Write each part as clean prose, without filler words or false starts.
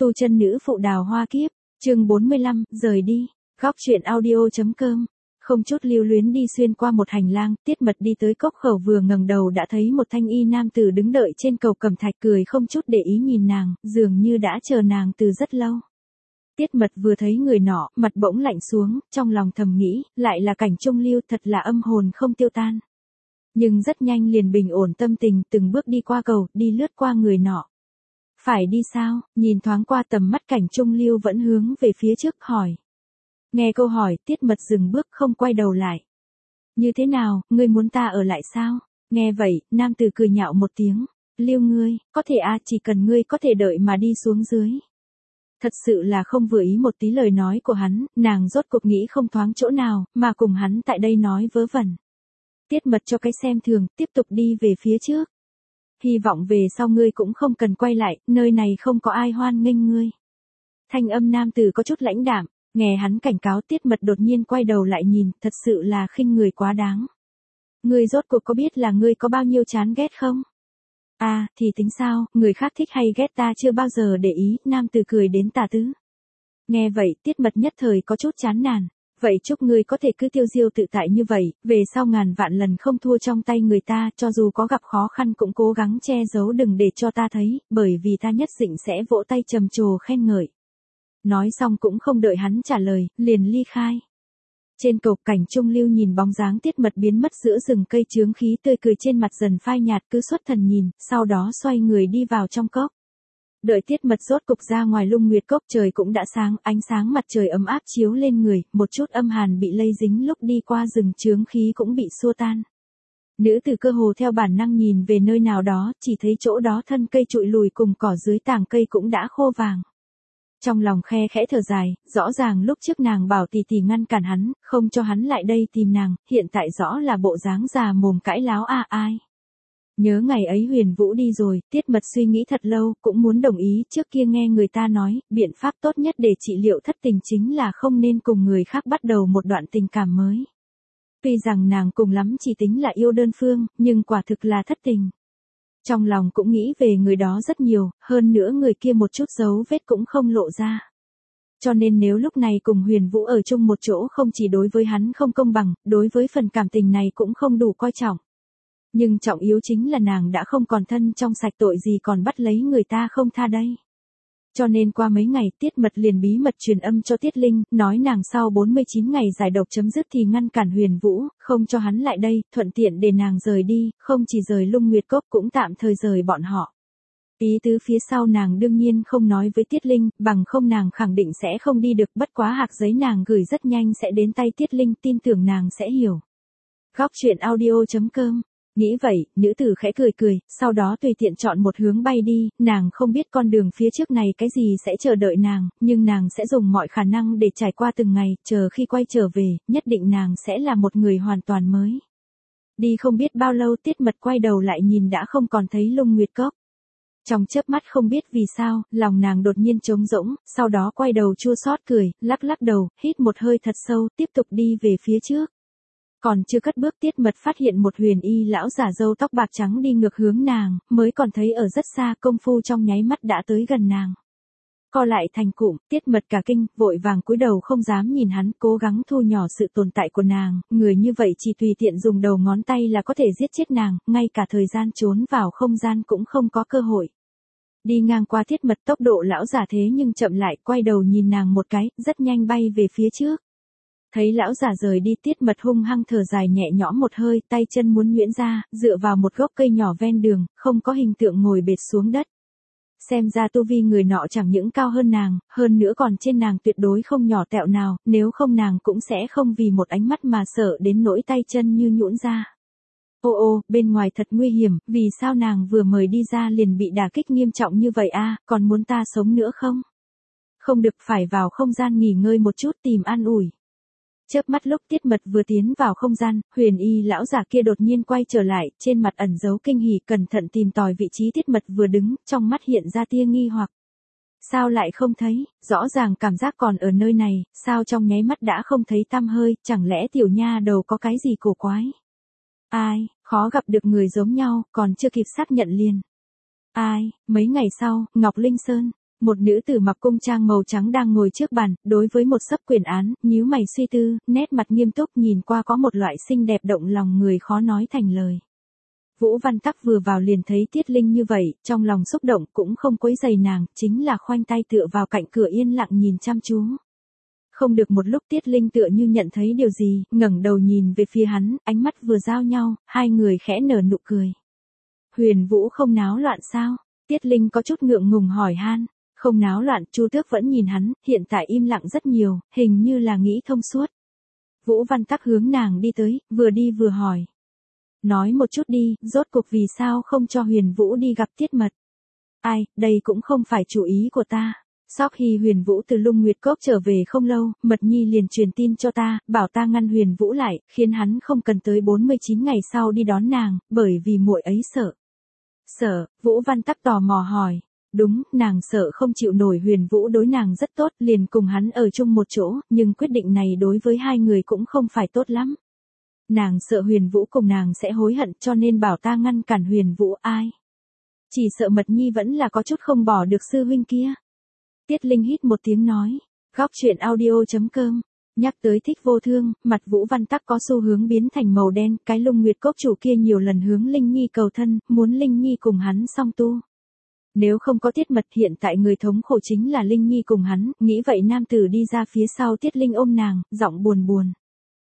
Tu chân nữ phụ đào hoa kiếp, chương 45, rời đi, góc truyện audio.com. Không chút lưu luyến đi xuyên qua một hành lang, Tiết Mật đi tới cốc khẩu vừa ngẩng đầu đã thấy một thanh y nam tử đứng đợi trên cầu cẩm thạch, cười không chút để ý nhìn nàng, dường như đã chờ nàng từ rất lâu. Tiết Mật vừa thấy người nọ, mặt bỗng lạnh xuống, trong lòng thầm nghĩ, lại là Cảnh Trung Lưu, thật là âm hồn không tiêu tan. Nhưng rất nhanh liền bình ổn tâm tình, từng bước đi qua cầu, đi lướt qua người nọ. Phải đi sao? Nhìn thoáng qua tầm mắt Cảnh Trung Lưu vẫn hướng về phía trước, hỏi. Nghe câu hỏi, Tiết Mật dừng bước không quay đầu lại. Như thế nào, ngươi muốn ta ở lại sao? Nghe vậy, nam tử cười nhạo một tiếng. Lưu ngươi, có thể chỉ cần ngươi có thể đợi mà đi xuống dưới. Thật sự là không vừa ý một tí lời nói của hắn, nàng rốt cuộc nghĩ không thoáng chỗ nào, mà cùng hắn tại đây nói vớ vẩn. Tiết Mật cho cái xem thường, tiếp tục đi về phía trước. Hy vọng về sau ngươi cũng không cần quay lại, nơi này không có ai hoan nghênh ngươi. Thanh âm nam tử có chút lãnh đạm, nghe hắn cảnh cáo, Tiết Mật đột nhiên quay đầu lại nhìn, thật sự là khinh người quá đáng. Ngươi rốt cuộc có biết là ngươi có bao nhiêu chán ghét không? Thì tính sao, người khác thích hay ghét ta chưa bao giờ để ý, nam tử cười đến tà tứ. Nghe vậy, Tiết Mật nhất thời có chút chán nản. Vậy chúc ngươi có thể cứ tiêu diêu tự tại như vậy, về sau ngàn vạn lần không thua trong tay người ta, cho dù có gặp khó khăn cũng cố gắng che giấu đừng để cho ta thấy, bởi vì ta nhất định sẽ vỗ tay trầm trồ khen ngợi. Nói xong cũng không đợi hắn trả lời, liền ly khai. Trên cầu, Cảnh Trung Lưu nhìn bóng dáng Tiết Mật biến mất giữa rừng cây, chướng khí tươi cười trên mặt dần phai nhạt, cứ xuất thần nhìn, sau đó xoay người đi vào trong cốc. Đợi Tiết Mật rốt cục ra ngoài Lung Nguyệt Cốc, trời cũng đã sáng, ánh sáng mặt trời ấm áp chiếu lên người, một chút âm hàn bị lây dính lúc đi qua rừng chướng khí cũng bị xua tan. Nữ tử cơ hồ theo bản năng nhìn về nơi nào đó, chỉ thấy chỗ đó thân cây trụi lùi cùng cỏ dưới tàng cây cũng đã khô vàng. Trong lòng khe khẽ thở dài, rõ ràng lúc trước nàng bảo tỷ tỷ ngăn cản hắn, không cho hắn lại đây tìm nàng, hiện tại rõ là bộ dáng già mồm cãi láo ai. Nhớ ngày ấy Huyền Vũ đi rồi, Tiết Mật suy nghĩ thật lâu, cũng muốn đồng ý, trước kia nghe người ta nói, biện pháp tốt nhất để trị liệu thất tình chính là không nên cùng người khác bắt đầu một đoạn tình cảm mới. Tuy rằng nàng cùng lắm chỉ tính là yêu đơn phương, nhưng quả thực là thất tình. Trong lòng cũng nghĩ về người đó rất nhiều, hơn nữa người kia một chút dấu vết cũng không lộ ra. Cho nên nếu lúc này cùng Huyền Vũ ở chung một chỗ không chỉ đối với hắn không công bằng, đối với phần cảm tình này cũng không đủ coi trọng. Nhưng trọng yếu chính là nàng đã không còn thân trong sạch, tội gì còn bắt lấy người ta không tha đây. Cho nên qua mấy ngày, Tiết Mật liền bí mật truyền âm cho Tiết Linh, nói nàng sau 49 ngày giải độc chấm dứt thì ngăn cản Huyền Vũ, không cho hắn lại đây, thuận tiện để nàng rời đi, không chỉ rời Lung Nguyệt Cốc cũng tạm thời rời bọn họ. Ý tứ phía sau nàng đương nhiên không nói với Tiết Linh, bằng không nàng khẳng định sẽ không đi được, bất quá hạc giấy nàng gửi rất nhanh sẽ đến tay Tiết Linh, tin tưởng nàng sẽ hiểu. Góc truyện audio.com. Nghĩ vậy, nữ tử khẽ cười, sau đó tùy tiện chọn một hướng bay đi, nàng không biết con đường phía trước này cái gì sẽ chờ đợi nàng, nhưng nàng sẽ dùng mọi khả năng để trải qua từng ngày, chờ khi quay trở về, nhất định nàng sẽ là một người hoàn toàn mới. Đi không biết bao lâu, Tiết Mật quay đầu lại nhìn đã không còn thấy Lung Nguyệt Cốc. Trong chớp mắt không biết vì sao, lòng nàng đột nhiên trống rỗng, sau đó quay đầu chua xót cười, lắc đầu, hít một hơi thật sâu, tiếp tục đi về phía trước. Còn chưa cất bước, Tiết Mật phát hiện một huyền y lão giả râu tóc bạc trắng đi ngược hướng nàng, mới còn thấy ở rất xa, công phu trong nháy mắt đã tới gần nàng. Co lại thành cụm, Tiết Mật cả kinh, vội vàng cúi đầu không dám nhìn hắn, cố gắng thu nhỏ sự tồn tại của nàng, người như vậy chỉ tùy tiện dùng đầu ngón tay là có thể giết chết nàng, ngay cả thời gian trốn vào không gian cũng không có cơ hội. Đi ngang qua Tiết Mật, tốc độ lão giả thế nhưng chậm lại, quay đầu nhìn nàng một cái, rất nhanh bay về phía trước. Thấy lão giả rời đi, Tiết Mật hung hăng thở dài nhẹ nhõm một hơi, tay chân muốn nhuyễn ra, dựa vào một gốc cây nhỏ ven đường, không có hình tượng ngồi bệt xuống đất. Xem ra tu vi người nọ chẳng những cao hơn nàng, hơn nữa còn trên nàng tuyệt đối không nhỏ tẹo nào, nếu không nàng cũng sẽ không vì một ánh mắt mà sợ đến nỗi tay chân như nhũn ra. Ô, bên ngoài thật nguy hiểm, vì sao nàng vừa mời đi ra liền bị đả kích nghiêm trọng như vậy còn muốn ta sống nữa không? Không được, phải vào không gian nghỉ ngơi một chút tìm an ủi. Chớp mắt lúc Tiết Mật vừa tiến vào không gian, huyền y lão giả kia đột nhiên quay trở lại, trên mặt ẩn giấu kinh hỉ, cẩn thận tìm tòi vị trí Tiết Mật vừa đứng, trong mắt hiện ra tia nghi hoặc. Sao lại không thấy, rõ ràng cảm giác còn ở nơi này, sao trong nháy mắt đã không thấy tăm hơi, chẳng lẽ tiểu nha đầu có cái gì cổ quái? Khó gặp được người giống nhau, còn chưa kịp xác nhận liền. Mấy ngày sau, Ngọc Linh Sơn. Một nữ tử mặc cung trang màu trắng đang ngồi trước bàn, đối với một xấp quyển án, nhíu mày suy tư, nét mặt nghiêm túc nhìn qua có một loại xinh đẹp động lòng người khó nói thành lời. Vũ Văn Tắc vừa vào liền thấy Tiết Linh như vậy, trong lòng xúc động cũng không quấy rầy nàng, chính là khoanh tay tựa vào cạnh cửa yên lặng nhìn chăm chú. Không được một lúc Tiết Linh tựa như nhận thấy điều gì, ngẩng đầu nhìn về phía hắn, ánh mắt vừa giao nhau, hai người khẽ nở nụ cười. Huyền Vũ không náo loạn sao? Tiết Linh có chút ngượng ngùng hỏi han. Không náo loạn, Chu Tước vẫn nhìn hắn, hiện tại im lặng rất nhiều, hình như là nghĩ thông suốt. Vũ Văn Tắc hướng nàng đi tới, vừa đi vừa hỏi. Nói một chút đi, rốt cuộc vì sao không cho Huyền Vũ đi gặp Tiết Mật? Ai, đây cũng không phải chủ ý của ta. Sau khi Huyền Vũ từ Lung Nguyệt Cốc trở về không lâu, Mật Nhi liền truyền tin cho ta, bảo ta ngăn Huyền Vũ lại, khiến hắn không cần tới 49 ngày sau đi đón nàng, bởi vì muội ấy sợ. Sợ? Vũ Văn Tắc tò mò hỏi. Đúng, nàng sợ không chịu nổi Huyền Vũ đối nàng rất tốt, liền cùng hắn ở chung một chỗ, nhưng quyết định này đối với hai người cũng không phải tốt lắm. Nàng sợ Huyền Vũ cùng nàng sẽ hối hận cho nên bảo ta ngăn cản Huyền Vũ. Ai? Chỉ sợ Mật Nhi vẫn là có chút không bỏ được sư huynh kia. Tiết Linh hít một tiếng nói. Góc truyện audio.com. Nhắc tới Thích Vô Thương, mặt Vũ Văn Tắc có xu hướng biến thành màu đen, cái Lung Nguyệt Cốc chủ kia nhiều lần hướng Linh Nhi cầu thân, muốn Linh Nhi cùng hắn song tu. Nếu không có Tiết Mật hiện tại người thống khổ chính là Linh Nhi cùng hắn, nghĩ vậy nam tử đi ra phía sau Tiết Linh ôm nàng, giọng buồn buồn.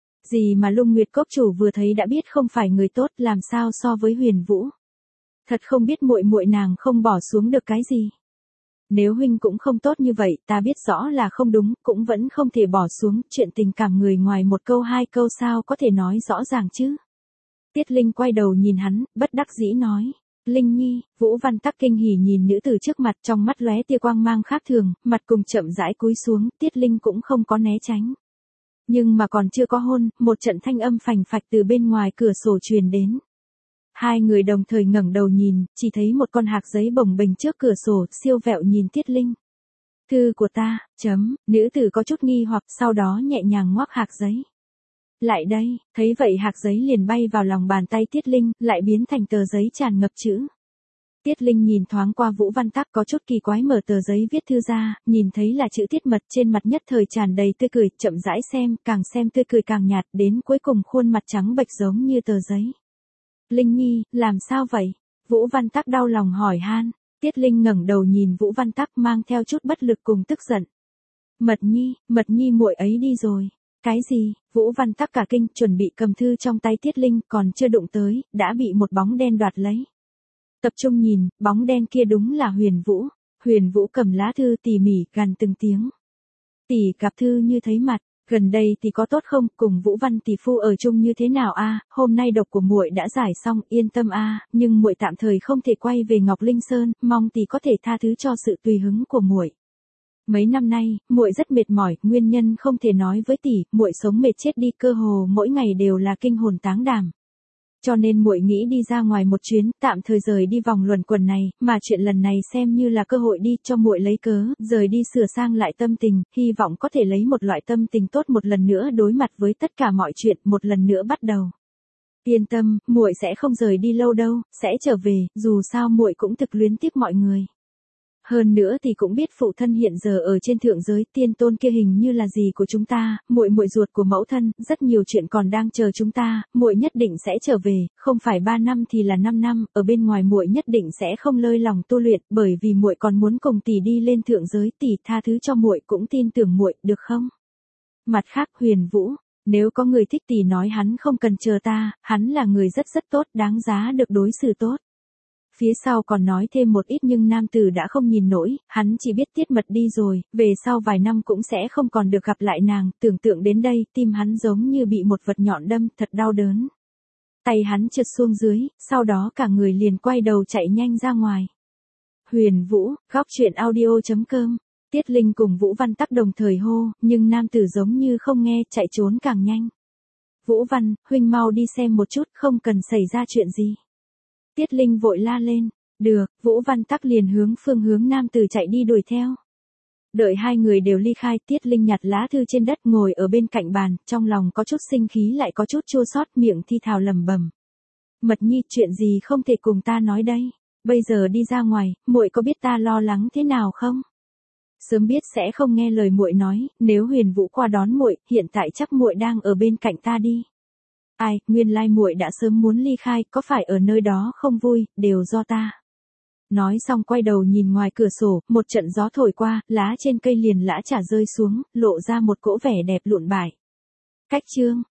Gì mà Lung Nguyệt Cốc chủ vừa thấy đã biết không phải người tốt, làm sao so với Huyền Vũ. Thật không biết muội muội nàng không bỏ xuống được cái gì. Nếu huynh cũng không tốt như vậy, ta biết rõ là không đúng, cũng vẫn không thể bỏ xuống, chuyện tình cảm người ngoài một câu hai câu sao có thể nói rõ ràng chứ. Tiết Linh quay đầu nhìn hắn, bất đắc dĩ nói. Linh Nhi, Vũ Văn Tắc kinh hỉ nhìn nữ tử trước mặt, trong mắt lóe tia quang mang khác thường, mặt cùng chậm rãi cúi xuống, Tiết Linh cũng không có né tránh. Nhưng mà còn chưa có hôn, một trận thanh âm phành phạch từ bên ngoài cửa sổ truyền đến. Hai người đồng thời ngẩng đầu nhìn, chỉ thấy một con hạc giấy bồng bềnh trước cửa sổ, siêu vẹo nhìn Tiết Linh. Thư của ta, nữ tử có chút nghi hoặc sau đó nhẹ nhàng ngoác hạc giấy. Lại đây, thấy vậy hạc giấy liền bay vào lòng bàn tay Tiết Linh, lại biến thành tờ giấy tràn ngập chữ. Tiết Linh nhìn thoáng qua Vũ Văn Tắc có chút kỳ quái mở tờ giấy viết thư ra, nhìn thấy là chữ Tiết Mật trên mặt nhất thời tràn đầy tươi cười, chậm rãi xem tươi cười càng nhạt, đến cuối cùng khuôn mặt trắng bệch giống như tờ giấy. Linh Nhi, làm sao vậy? Vũ Văn Tắc đau lòng hỏi han. Tiết Linh ngẩng đầu nhìn Vũ Văn Tắc mang theo chút bất lực cùng tức giận. Mật Nhi muội ấy đi rồi. Cái gì? Vũ Văn Tắc cả kinh, chuẩn bị cầm thư trong tay Tiết Linh, còn chưa đụng tới, đã bị một bóng đen đoạt lấy. Tập trung nhìn, bóng đen kia đúng là Huyền Vũ. Huyền Vũ cầm lá thư tỉ mỉ, gằn từng tiếng. Tỷ cặp thư như thấy mặt, gần đây thì có tốt không, cùng Vũ Văn tỷ phu ở chung như thế nào a? Hôm nay độc của muội đã giải xong, yên tâm a, nhưng muội tạm thời không thể quay về Ngọc Linh Sơn, mong tỷ có thể tha thứ cho sự tùy hứng của muội. Mấy năm nay, muội rất mệt mỏi, nguyên nhân không thể nói với tỷ, muội sống mệt chết đi, cơ hồ mỗi ngày đều là kinh hồn táng đảm. Cho nên muội nghĩ đi ra ngoài một chuyến, tạm thời rời đi vòng luẩn quẩn này, mà chuyện lần này xem như là cơ hội đi cho muội lấy cớ, rời đi sửa sang lại tâm tình, hy vọng có thể lấy một loại tâm tình tốt một lần nữa đối mặt với tất cả mọi chuyện, một lần nữa bắt đầu. Yên tâm, muội sẽ không rời đi lâu đâu, sẽ trở về, dù sao muội cũng thực luyến tiếc mọi người. Hơn nữa thì cũng biết phụ thân hiện giờ ở trên thượng giới, tiên tôn kia hình như là gì của chúng ta, muội ruột của mẫu thân, rất nhiều chuyện còn đang chờ chúng ta, muội nhất định sẽ trở về, không phải 3 năm thì là 5 năm, ở bên ngoài muội nhất định sẽ không lơi lòng tu luyện, bởi vì muội còn muốn cùng tỷ đi lên thượng giới, tỷ tha thứ cho muội, cũng tin tưởng muội, được không? Mặt khác, Huyền Vũ, nếu có người thích tỷ nói hắn không cần chờ ta, hắn là người rất tốt, đáng giá được đối xử tốt. Phía sau còn nói thêm một ít nhưng nam tử đã không nhìn nổi, hắn chỉ biết Tiết Mật đi rồi, về sau vài năm cũng sẽ không còn được gặp lại nàng, tưởng tượng đến đây, tim hắn giống như bị một vật nhọn đâm, thật đau đớn. Tay hắn trượt xuống dưới, sau đó cả người liền quay đầu chạy nhanh ra ngoài. Huyền Vũ, góc truyện audio.com. Tiết Linh cùng Vũ Văn Tắc đồng thời hô, nhưng nam tử giống như không nghe, chạy trốn càng nhanh. Vũ Văn, huynh mau đi xem một chút, không cần xảy ra chuyện gì. Tiết Linh vội la lên. Được, Vũ Văn Tắc liền hướng phương hướng nam tử chạy đi đuổi theo. Đợi hai người đều ly khai, Tiết Linh nhặt lá thư trên đất ngồi ở bên cạnh bàn, trong lòng có chút sinh khí lại có chút chua xót, miệng thi thào lẩm bẩm. Mật Nhi, chuyện gì không thể cùng ta nói đây? Bây giờ đi ra ngoài, muội có biết ta lo lắng thế nào không? Sớm biết sẽ không nghe lời muội nói, nếu Huyền Vũ qua đón muội, hiện tại chắc muội đang ở bên cạnh ta đi. Ai, nguyên lai muội đã sớm muốn ly khai, có phải ở nơi đó không vui, đều do ta. Nói xong quay đầu nhìn ngoài cửa sổ, một trận gió thổi qua, lá trên cây liền lã chả rơi xuống, lộ ra một cỗ vẻ đẹp lụn bại. Cách chương